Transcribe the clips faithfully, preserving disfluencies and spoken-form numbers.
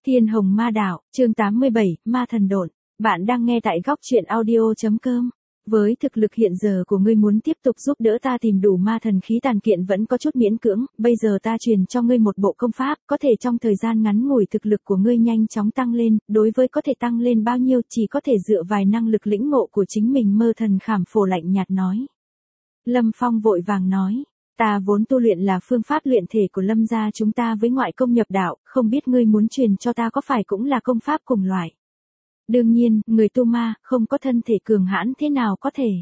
Thiên Hồng Ma Đạo, chương tám mươi bảy, Ma Thần Độn. Bạn đang nghe tại góc truyện audio chấm com. Với thực lực hiện giờ của ngươi muốn tiếp tục giúp đỡ ta tìm đủ ma thần khí tàn kiện vẫn có chút miễn cưỡng, bây giờ ta truyền cho ngươi một bộ công pháp, có thể trong thời gian ngắn ngủi thực lực của ngươi nhanh chóng tăng lên, đối với có thể tăng lên bao nhiêu chỉ có thể dựa vài năng lực lĩnh ngộ của chính mình. Mơ Thần Khảm Phổ lạnh nhạt nói. Lâm Phong vội vàng nói. Ta vốn tu luyện là phương pháp luyện thể của Lâm gia chúng ta với ngoại công nhập đạo, không biết ngươi muốn truyền cho ta có phải cũng là công pháp cùng loại. Đương nhiên, người tu ma, không có thân thể cường hãn thế nào có thể.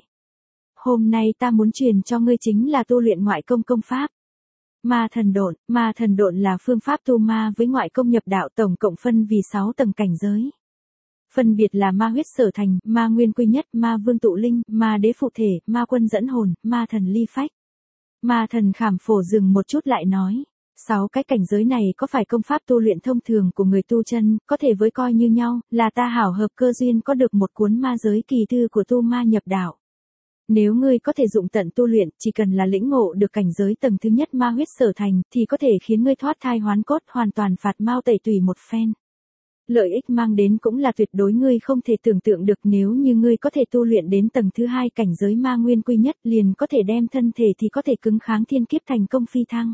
Hôm nay ta muốn truyền cho ngươi chính là tu luyện ngoại công công pháp. Ma Thần Độn, Ma Thần Độn là phương pháp tu ma với ngoại công nhập đạo tổng cộng phân vì sáu tầng cảnh giới. Phân biệt là ma huyết sở thành, ma nguyên quy nhất, ma vương tụ linh, ma đế phụ thể, ma quân dẫn hồn, ma thần ly phách. Ma Thần Khảm Phổ dừng một chút lại nói, sáu cái cảnh giới này có phải công pháp tu luyện thông thường của người tu chân, có thể với coi như nhau, là ta hảo hợp cơ duyên có được một cuốn ma giới kỳ thư của tu ma nhập đạo. Nếu ngươi có thể dụng tận tu luyện, chỉ cần là lĩnh ngộ được cảnh giới tầng thứ nhất ma huyết sở thành, thì có thể khiến ngươi thoát thai hoán cốt, hoàn toàn phạt mao tẩy tùy một phen. Lợi ích mang đến cũng là tuyệt đối ngươi không thể tưởng tượng được, nếu như ngươi có thể tu luyện đến tầng thứ hai cảnh giới ma nguyên quy nhất liền có thể đem thân thể thì có thể cứng kháng thiên kiếp thành công phi thăng.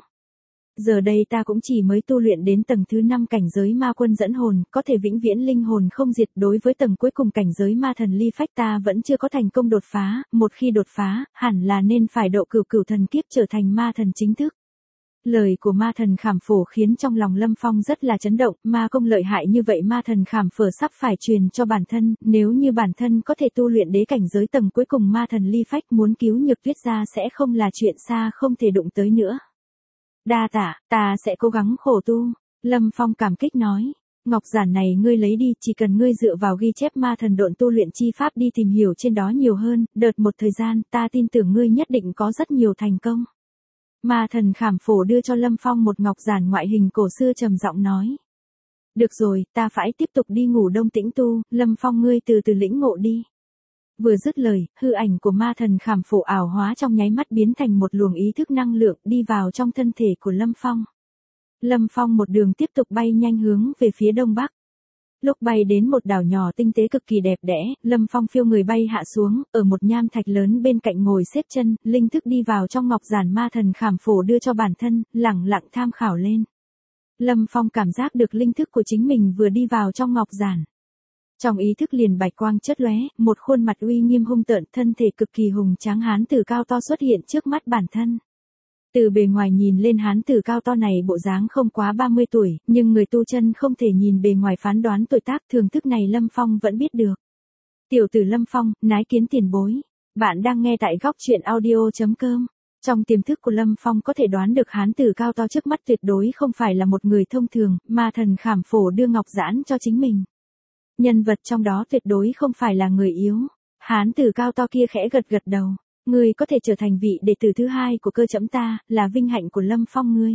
Giờ đây ta cũng chỉ mới tu luyện đến tầng thứ năm cảnh giới ma quân dẫn hồn, có thể vĩnh viễn linh hồn không diệt. Đối với tầng cuối cùng cảnh giới ma thần ly phách ta vẫn chưa có thành công đột phá, một khi đột phá, hẳn là nên phải độ cửu cửu thần kiếp trở thành ma thần chính thức. Lời của Ma Thần Khảm Phổ khiến trong lòng Lâm Phong rất là chấn động, ma công lợi hại như vậy Ma Thần Khảm Phổ sắp phải truyền cho bản thân, nếu như bản thân có thể tu luyện đế cảnh giới tầng cuối cùng ma thần ly phách muốn cứu Nhược Tuyết ra sẽ không là chuyện xa không thể đụng tới nữa. Đa tạ, ta sẽ cố gắng khổ tu, Lâm Phong cảm kích nói. Ngọc giản này ngươi lấy đi, chỉ cần ngươi dựa vào ghi chép ma thần độn tu luyện chi pháp đi tìm hiểu trên đó nhiều hơn, đợt một thời gian ta tin tưởng ngươi nhất định có rất nhiều thành công. Ma Thần Khảm Phổ đưa cho Lâm Phong một ngọc giản ngoại hình cổ xưa trầm giọng nói. Được rồi, ta phải tiếp tục đi ngủ đông tĩnh tu, Lâm Phong ngươi từ từ lĩnh ngộ đi. Vừa dứt lời, hư ảnh của Ma Thần Khảm Phổ ảo hóa trong nháy mắt biến thành một luồng ý thức năng lượng đi vào trong thân thể của Lâm Phong. Lâm Phong một đường tiếp tục bay nhanh hướng về phía đông bắc. Lúc bay đến một đảo nhỏ tinh tế cực kỳ đẹp đẽ, Lâm Phong phiêu người bay hạ xuống, ở một nham thạch lớn bên cạnh ngồi xếp chân, linh thức đi vào trong ngọc giản Ma Thần Khảm Phổ đưa cho bản thân, lẳng lặng tham khảo lên. Lâm Phong cảm giác được linh thức của chính mình vừa đi vào trong ngọc giản. Trong ý thức liền bạch quang chớp lóe, một khuôn mặt uy nghiêm hung tợn, thân thể cực kỳ hùng tráng hán tử cao to xuất hiện trước mắt bản thân. Từ bề ngoài nhìn lên hán tử cao to này bộ dáng không quá ba mươi tuổi, nhưng người tu chân không thể nhìn bề ngoài phán đoán tuổi tác, thưởng thức này Lâm Phong vẫn biết được. Tiểu tử Lâm Phong, nái kiến tiền bối. Bạn đang nghe tại góc truyện audio chấm com. Trong tiềm thức của Lâm Phong có thể đoán được hán tử cao to trước mắt tuyệt đối không phải là một người thông thường, Ma Thần Khảm Phổ đưa ngọc giản cho chính mình. Nhân vật trong đó tuyệt đối không phải là người yếu. Hán tử cao to kia khẽ gật gật đầu. Ngươi có thể trở thành vị đệ tử thứ hai của cơ chẫm ta, là vinh hạnh của Lâm Phong ngươi.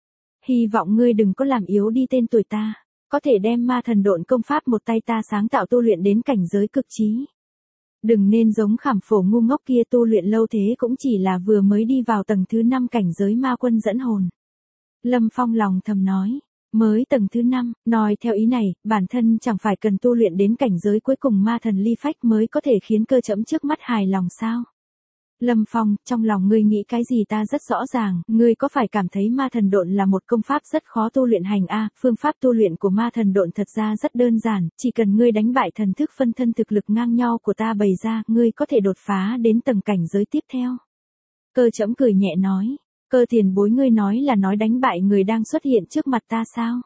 Hy vọng ngươi đừng có làm yếu đi tên tuổi ta, có thể đem ma thần độn công pháp một tay ta sáng tạo tu luyện đến cảnh giới cực trí. Đừng nên giống Khảm Phổ ngu ngốc kia tu luyện lâu thế cũng chỉ là vừa mới đi vào tầng thứ năm cảnh giới ma quân dẫn hồn. Lâm Phong lòng thầm nói. Mới tầng thứ năm, nói theo ý này, bản thân chẳng phải cần tu luyện đến cảnh giới cuối cùng ma thần ly phách mới có thể khiến cơ chẫm trước mắt hài lòng sao? Lâm Phong, trong lòng ngươi nghĩ cái gì ta rất rõ ràng, ngươi có phải cảm thấy ma thần độn là một công pháp rất khó tu luyện hành a? Phương pháp tu luyện của ma thần độn thật ra rất đơn giản, chỉ cần ngươi đánh bại thần thức phân thân thực lực ngang nhau của ta bày ra, ngươi có thể đột phá đến tầng cảnh giới tiếp theo. Cơ chẫm cười nhẹ nói. Cơ tiền bối ngươi nói là nói đánh bại người đang xuất hiện trước mặt ta sao?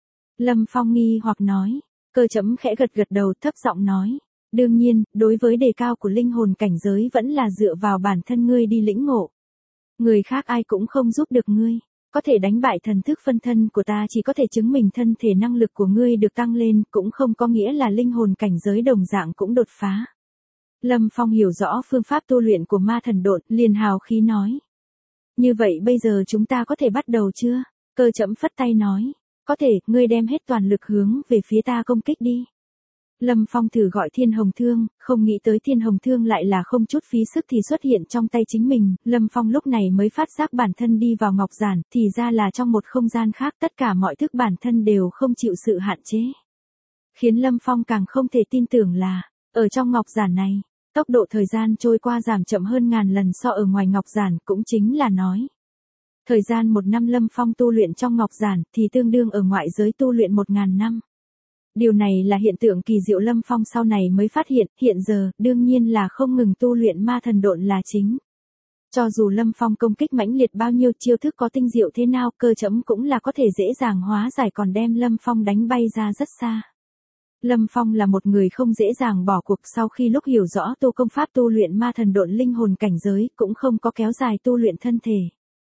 Lâm Phong nghi hoặc nói. Cơ chẫm khẽ gật gật đầu thấp giọng nói. Đương nhiên, đối với đề cao của linh hồn cảnh giới vẫn là dựa vào bản thân ngươi đi lĩnh ngộ. Người khác ai cũng không giúp được ngươi. Có thể đánh bại thần thức phân thân của ta chỉ có thể chứng minh thân thể năng lực của ngươi được tăng lên, cũng không có nghĩa là linh hồn cảnh giới đồng dạng cũng đột phá. Lâm Phong hiểu rõ phương pháp tu luyện của ma thần độn, liền hào khí nói. Như vậy bây giờ chúng ta có thể bắt đầu chưa? Cơ chẫm phất tay nói. Có thể, ngươi đem hết toàn lực hướng về phía ta công kích đi. Lâm Phong thử gọi Thiên Hồng Thương, không nghĩ tới Thiên Hồng Thương lại là không chút phí sức thì xuất hiện trong tay chính mình, Lâm Phong lúc này mới phát giác bản thân đi vào ngọc giản, thì ra là trong một không gian khác tất cả mọi thức bản thân đều không chịu sự hạn chế. Khiến Lâm Phong càng không thể tin tưởng là, ở trong ngọc giản này, tốc độ thời gian trôi qua giảm chậm hơn ngàn lần so ở ngoài ngọc giản, cũng chính là nói. Thời gian một năm Lâm Phong tu luyện trong ngọc giản thì tương đương ở ngoại giới tu luyện một ngàn năm. Điều này là hiện tượng kỳ diệu Lâm Phong sau này mới phát hiện, hiện giờ, đương nhiên là không ngừng tu luyện ma thần độn là chính. Cho dù Lâm Phong công kích mãnh liệt bao nhiêu chiêu thức có tinh diệu thế nào, cơ chấm cũng là có thể dễ dàng hóa giải còn đem Lâm Phong đánh bay ra rất xa. Lâm Phong là một người không dễ dàng bỏ cuộc sau khi lúc hiểu rõ tu công pháp tu luyện ma thần độn linh hồn cảnh giới, cũng không có kéo dài tu luyện thân thể.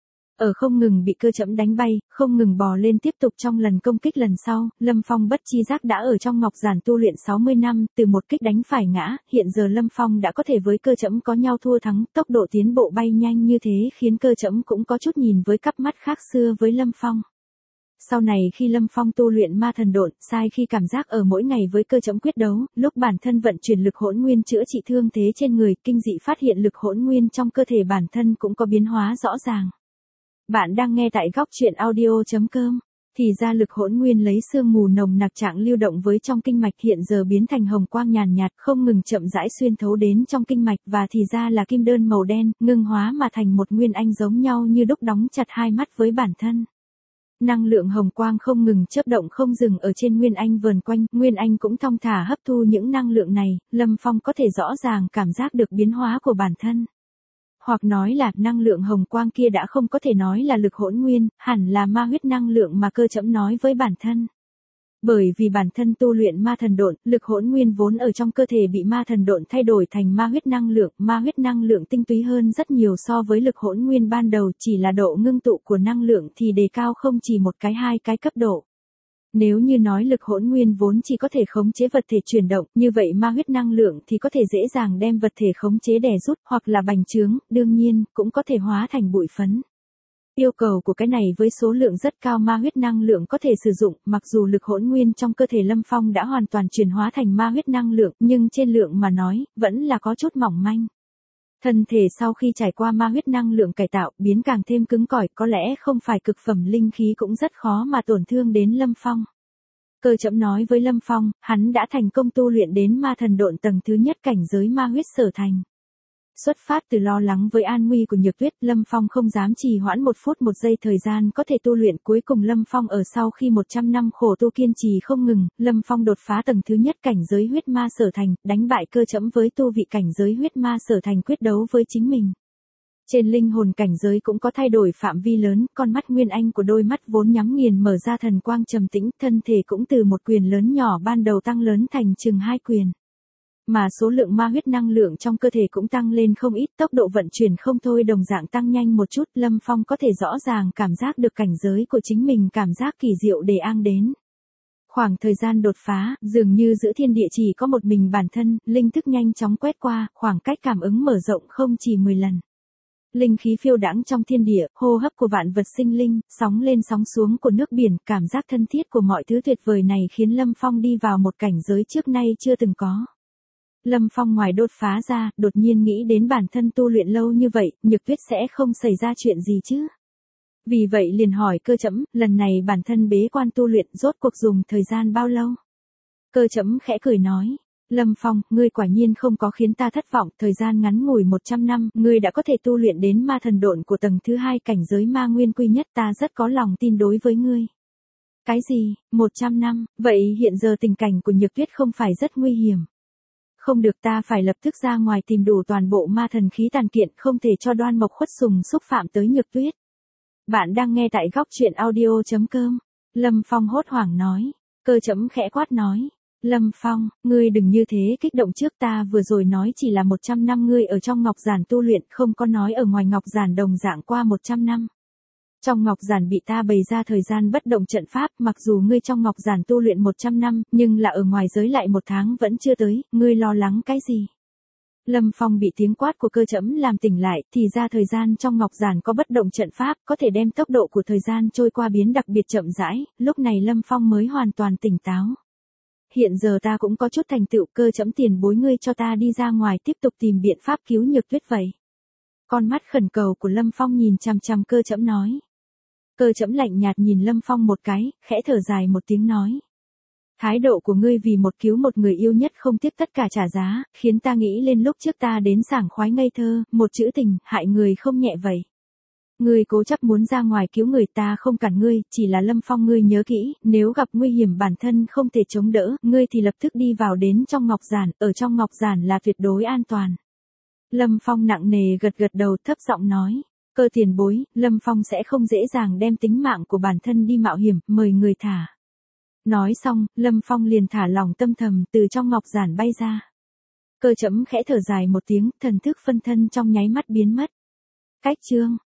Ở không ngừng bị cơ chẫm đánh bay, không ngừng bò lên tiếp tục trong lần công kích lần sau, Lâm Phong bất chi giác đã ở trong ngọc giản tu luyện sáu mươi năm, từ một kích đánh phải ngã, hiện giờ Lâm Phong đã có thể với cơ chẫm có nhau thua thắng, tốc độ tiến bộ bay nhanh như thế khiến cơ chẫm cũng có chút nhìn với cặp mắt khác xưa với Lâm Phong. Sau này khi Lâm Phong tu luyện ma thần độn, sai khi cảm giác ở mỗi ngày với cơ chẫm quyết đấu, lúc bản thân vận chuyển lực hỗn nguyên chữa trị thương thế trên người, kinh dị phát hiện lực hỗn nguyên trong cơ thể bản thân cũng có biến hóa rõ ràng. Bạn đang nghe tại góc truyện audio chấm com. Thì ra lực hỗn nguyên lấy sương mù nồng nặc trạng lưu động với trong kinh mạch hiện giờ biến thành hồng quang nhàn nhạt, không ngừng chậm rãi xuyên thấu đến trong kinh mạch, và thì ra là kim đơn màu đen, ngưng hóa mà thành một nguyên anh giống nhau như đúc đóng chặt hai mắt với bản thân. Năng lượng hồng quang không ngừng chớp động không dừng ở trên nguyên anh vờn quanh, nguyên anh cũng thong thả hấp thu những năng lượng này, Lâm Phong có thể rõ ràng cảm giác được biến hóa của bản thân. Hoặc nói là năng lượng hồng quang kia đã không có thể nói là lực hỗn nguyên, hẳn là ma huyết năng lượng mà cơ chẫm nói với bản thân. Bởi vì bản thân tu luyện ma thần độn, lực hỗn nguyên vốn ở trong cơ thể bị ma thần độn thay đổi thành ma huyết năng lượng, ma huyết năng lượng tinh túy hơn rất nhiều so với lực hỗn nguyên ban đầu, chỉ là độ ngưng tụ của năng lượng thì đề cao không chỉ một cái hai cái cấp độ. Nếu như nói lực hỗn nguyên vốn chỉ có thể khống chế vật thể chuyển động, như vậy ma huyết năng lượng thì có thể dễ dàng đem vật thể khống chế đè rút hoặc là bành trướng, đương nhiên, cũng có thể hóa thành bụi phấn. Yêu cầu của cái này với số lượng rất cao ma huyết năng lượng có thể sử dụng, mặc dù lực hỗn nguyên trong cơ thể Lâm Phong đã hoàn toàn chuyển hóa thành ma huyết năng lượng, nhưng trên lượng mà nói, vẫn là có chút mỏng manh. Thân thể sau khi trải qua ma huyết năng lượng cải tạo, biến càng thêm cứng cỏi, có lẽ không phải cực phẩm linh khí cũng rất khó mà tổn thương đến Lâm Phong. Cơ chẫm nói với Lâm Phong, hắn đã thành công tu luyện đến ma thần độn tầng thứ nhất cảnh giới ma huyết sở thành. Xuất phát từ lo lắng với an nguy của Nhược Tuyết, Lâm Phong không dám trì hoãn một phút một giây thời gian có thể tu luyện. Cuối cùng Lâm Phong ở sau khi một trăm năm khổ tu kiên trì không ngừng, Lâm Phong đột phá tầng thứ nhất cảnh giới huyết ma sở thành, đánh bại cơ chẫm với tu vị cảnh giới huyết ma sở thành quyết đấu với chính mình. Trên linh hồn cảnh giới cũng có thay đổi phạm vi lớn, con mắt nguyên anh của đôi mắt vốn nhắm nghiền mở ra thần quang trầm tĩnh, thân thể cũng từ một quyền lớn nhỏ ban đầu tăng lớn thành chừng hai quyền. Mà số lượng ma huyết năng lượng trong cơ thể cũng tăng lên không ít, tốc độ vận chuyển không thôi đồng dạng tăng nhanh một chút, Lâm Phong có thể rõ ràng cảm giác được cảnh giới của chính mình cảm giác kỳ diệu đề an đến. Khoảng thời gian đột phá, dường như giữa thiên địa chỉ có một mình bản thân, linh thức nhanh chóng quét qua, khoảng cách cảm ứng mở rộng không chỉ mười lần. Linh khí phiêu đãng trong thiên địa, hô hấp của vạn vật sinh linh, sóng lên sóng xuống của nước biển, cảm giác thân thiết của mọi thứ tuyệt vời này khiến Lâm Phong đi vào một cảnh giới trước nay chưa từng có. Lâm Phong ngoài đột phá ra, đột nhiên nghĩ đến bản thân tu luyện lâu như vậy, Nhược Tuyết sẽ không xảy ra chuyện gì chứ. Vì vậy liền hỏi cơ chẫm, lần này bản thân bế quan tu luyện rốt cuộc dùng thời gian bao lâu? Cơ chẫm khẽ cười nói, Lâm Phong, ngươi quả nhiên không có khiến ta thất vọng, thời gian ngắn ngủi một trăm năm, ngươi đã có thể tu luyện đến ma thần độn của tầng thứ hai cảnh giới ma nguyên quy nhất, ta rất có lòng tin đối với ngươi. Cái gì, một trăm năm, vậy hiện giờ tình cảnh của Nhược Tuyết không phải rất nguy hiểm? Không được, ta phải lập tức ra ngoài tìm đủ toàn bộ ma thần khí tàn kiện, không thể cho Đoan Mộc Khuất Sùng xúc phạm tới Nhược Tuyết. Bạn đang nghe tại góc truyện audio chấm com. Lâm Phong hốt hoảng nói. Cơ chẫm khẽ quát nói. Lâm Phong, ngươi đừng như thế kích động, trước ta vừa rồi nói chỉ là một trăm năm ngươi ở trong ngọc giản tu luyện, không có nói ở ngoài ngọc giản đồng dạng qua một trăm năm. Trong ngọc giản bị ta bày ra thời gian bất động trận pháp, mặc dù ngươi trong ngọc giản tu luyện một trăm năm, nhưng là ở ngoài giới lại một tháng vẫn chưa tới, ngươi lo lắng cái gì? Lâm Phong bị tiếng quát của cơ chẫm làm tỉnh lại, thì ra thời gian trong ngọc giản có bất động trận pháp, có thể đem tốc độ của thời gian trôi qua biến đặc biệt chậm rãi, lúc này Lâm Phong mới hoàn toàn tỉnh táo. hiện giờ ta cũng có chút thành tựu, cơ trẫm tiền bối ngươi cho ta đi ra ngoài tiếp tục tìm biện pháp cứu Nhược Tuyết vậy. Con mắt khẩn cầu của Lâm Phong nhìn chằm chằm cơ trẫm nói. Cơ trẫm lạnh nhạt nhìn Lâm Phong một cái, khẽ thở dài một tiếng nói. Thái độ của ngươi vì một cứu một người yêu nhất không tiếc tất cả trả giá, khiến ta nghĩ lên lúc trước ta đến sảng khoái ngây thơ, một chữ tình, hại người không nhẹ vậy. Ngươi cố chấp muốn ra ngoài cứu người, ta không cản ngươi, chỉ là Lâm Phong ngươi nhớ kỹ, nếu gặp nguy hiểm bản thân không thể chống đỡ, ngươi thì lập tức đi vào đến trong ngọc giản, ở trong ngọc giản là tuyệt đối an toàn. Lâm Phong nặng nề gật gật đầu, thấp giọng nói. Cơ tiền bối, Lâm Phong sẽ không dễ dàng đem tính mạng của bản thân đi mạo hiểm, mời người thả. Nói xong, Lâm Phong liền thả lỏng tâm thầm từ trong ngọc giản bay ra. Cơ trẫm khẽ thở dài một tiếng, thần thức phân thân trong nháy mắt biến mất. Cách chương